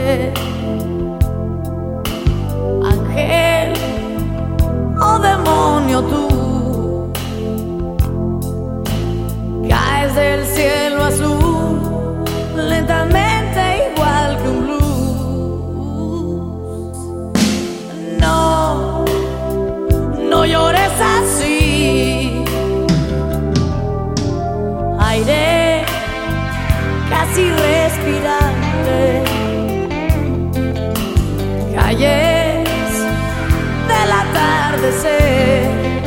Ángel o demonio tú, caes del cielo azul lentamente igual que un blues. No, no llores así. Aire casi respirable, calles del atardecer,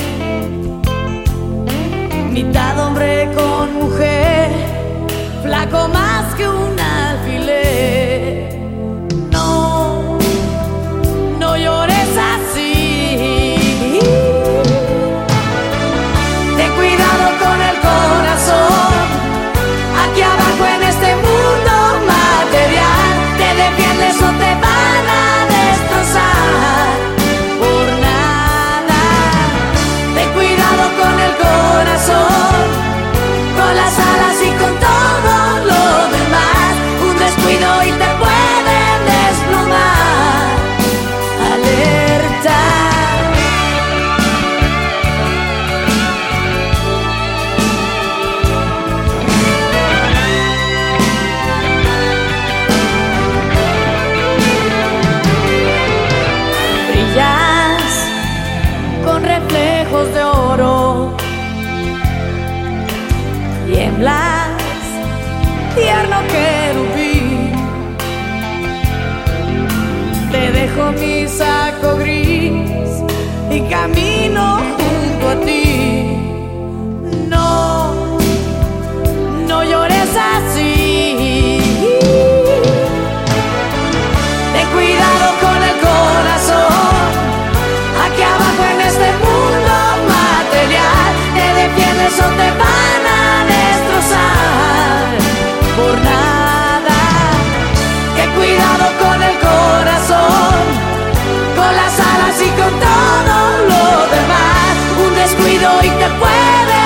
mitad hombre con mujer, flaco más que un alfiler. No, no llores así. Ten cuidado con el corazón, aquí abajo en este mundo material. Te defiendes o te van a destrozar por nada. Ten cuidado con el corazón, con las alas y con todo lo demás. Un descuido y te pueden desplomar. Alerta. Brillas con reflejos de oro, tiemblas, tierno querubín. Te dejo mi saco gris y camino junto a ti. No, no llores así. Ten cuidado con el corazón, aquí abajo en este mundo material. Te defiendes o te van a destrozar por nada. Ten cuidado con el corazón, con las alas y con todo lo demás. Un descuido y te puede